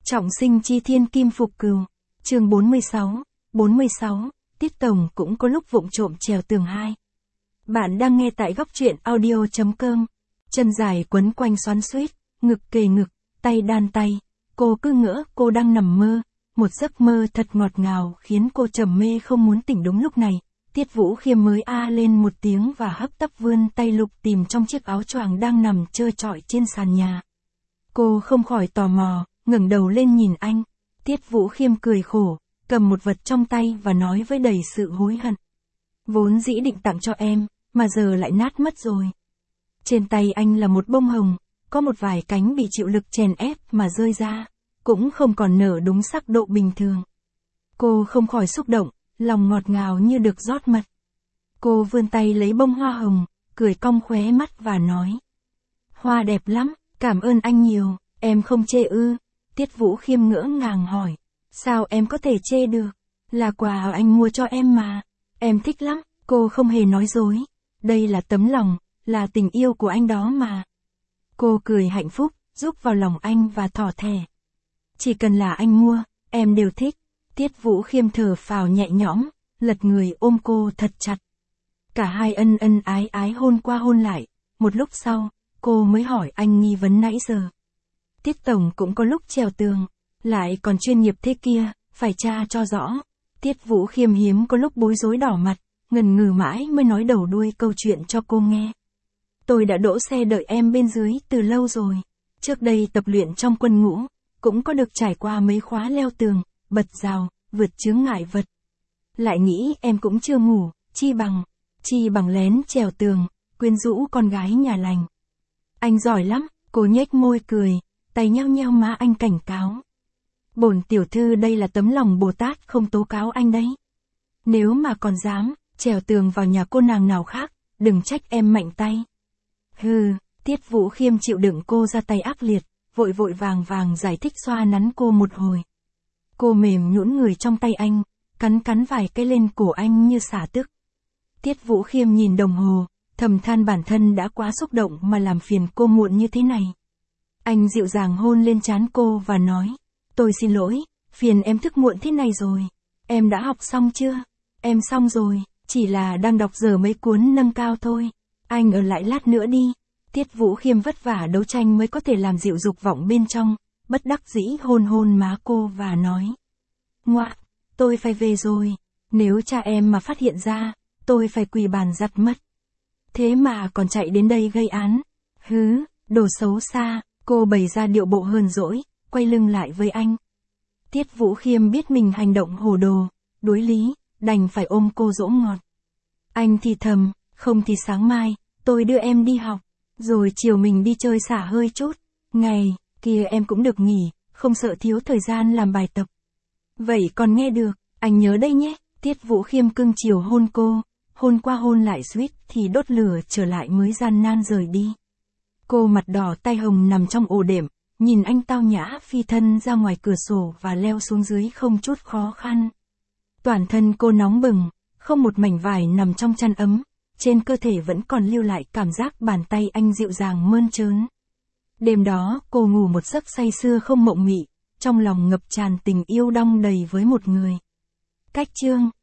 Trọng sinh chi thiên kim phục cừu. Chương 46, Tiết Tổng cũng có lúc vụng trộm trèo tường 2. Bạn đang nghe tại góc truyện audio.com. Chân dài quấn quanh xoắn xuýt, ngực kề ngực, tay đan tay. Cô cứ ngỡ cô đang nằm mơ. Một giấc mơ thật ngọt ngào khiến cô trầm mê không muốn tỉnh. Đúng lúc này, Tiết Vũ Khiêm mới a lên một tiếng và hấp tấp vươn tay lục tìm trong chiếc áo choàng đang nằm trơ trọi trên sàn nhà. Cô không khỏi tò mò, ngẩng đầu lên nhìn anh. Tiết Vũ Khiêm cười khổ, cầm một vật trong tay và nói với đầy sự hối hận. Vốn dĩ định tặng cho em, mà giờ lại nát mất rồi. Trên tay anh là một bông hồng, có một vài cánh bị chịu lực chèn ép mà rơi ra, cũng không còn nở đúng sắc độ bình thường. Cô không khỏi xúc động, lòng ngọt ngào như được rót mật. Cô vươn tay lấy bông hoa hồng, cười cong khóe mắt và nói. Hoa đẹp lắm, cảm ơn anh nhiều, em không chê ư? Tiết Vũ Khiêm ngỡ ngàng hỏi. Sao em có thể chê được? Là quà anh mua cho em mà. Em thích lắm, cô không hề nói dối. Đây là tấm lòng, là tình yêu của anh đó mà. Cô cười hạnh phúc, rúc vào lòng anh và thỏ thẻ. Chỉ cần là anh mua, em đều thích. Tiết Vũ Khiêm thở phào nhẹ nhõm, lật người ôm cô thật chặt. Cả hai ân ân ái ái hôn qua hôn lại. Một lúc sau, cô mới hỏi anh nghi vấn nãy giờ. Tiết Tổng cũng có lúc trèo tường, lại còn chuyên nghiệp thế kia, phải tra cho rõ. Tiết Vũ Khiêm hiếm có lúc bối rối đỏ mặt, ngần ngừ mãi mới nói đầu đuôi câu chuyện cho cô nghe. Tôi đã đỗ xe đợi em bên dưới từ lâu rồi. Trước đây tập luyện trong quân ngũ, cũng có được trải qua mấy khóa leo tường, bật rào, vượt chướng ngại vật. Lại nghĩ em cũng chưa ngủ, chi bằng lén trèo tường, quyến rũ con gái nhà lành. Anh giỏi lắm, cô nhếch môi cười, tay nheo nheo má anh cảnh cáo. Bổn tiểu thư đây là tấm lòng Bồ Tát không tố cáo anh đấy. Nếu mà còn dám, trèo tường vào nhà cô nàng nào khác, đừng trách em mạnh tay. Hừ, Tiết Vũ Khiêm chịu đựng cô ra tay ác liệt, vội vội vàng vàng giải thích xoa nắn cô một hồi. Cô mềm nhũn người trong tay anh, cắn vài cái lên cổ anh như xả tức. Tiết Vũ Khiêm nhìn đồng hồ, thầm than bản thân đã quá xúc động mà làm phiền cô muộn như thế này. Anh dịu dàng hôn lên trán cô và nói, tôi xin lỗi, phiền em thức muộn thế này rồi. Em đã học xong chưa? Em xong rồi, chỉ là đang đọc dở mấy cuốn nâng cao thôi. Anh ở lại lát nữa đi. Tiết Vũ Khiêm vất vả đấu tranh mới có thể làm dịu dục vọng bên trong, bất đắc dĩ hôn má cô và nói. Ngoạ, tôi phải về rồi, nếu cha em mà phát hiện ra, tôi phải quỳ bàn giặt mất. Thế mà còn chạy đến đây gây án. Hứ, đồ xấu xa. Cô bày ra điệu bộ hờn dỗi, quay lưng lại với anh. Tiết Vũ Khiêm biết mình hành động hồ đồ, đối lý, đành phải ôm cô dỗ ngọt. Anh thì thầm, không thì sáng mai, tôi đưa em đi học, rồi chiều mình đi chơi xả hơi chút. Ngày kia em cũng được nghỉ, không sợ thiếu thời gian làm bài tập. Vậy còn nghe được, anh nhớ đây nhé. Tiết Vũ Khiêm cưng chiều hôn cô, hôn qua hôn lại suýt thì đốt lửa trở lại mới gian nan rời đi. Cô mặt đỏ tay hồng nằm trong ổ đệm, nhìn anh tao nhã phi thân ra ngoài cửa sổ và leo xuống dưới không chút khó khăn. Toàn thân cô nóng bừng, không một mảnh vải nằm trong chăn ấm, trên cơ thể vẫn còn lưu lại cảm giác bàn tay anh dịu dàng mơn trớn. Đêm đó cô ngủ một giấc say sưa không mộng mị, trong lòng ngập tràn tình yêu đong đầy với một người. Cách chương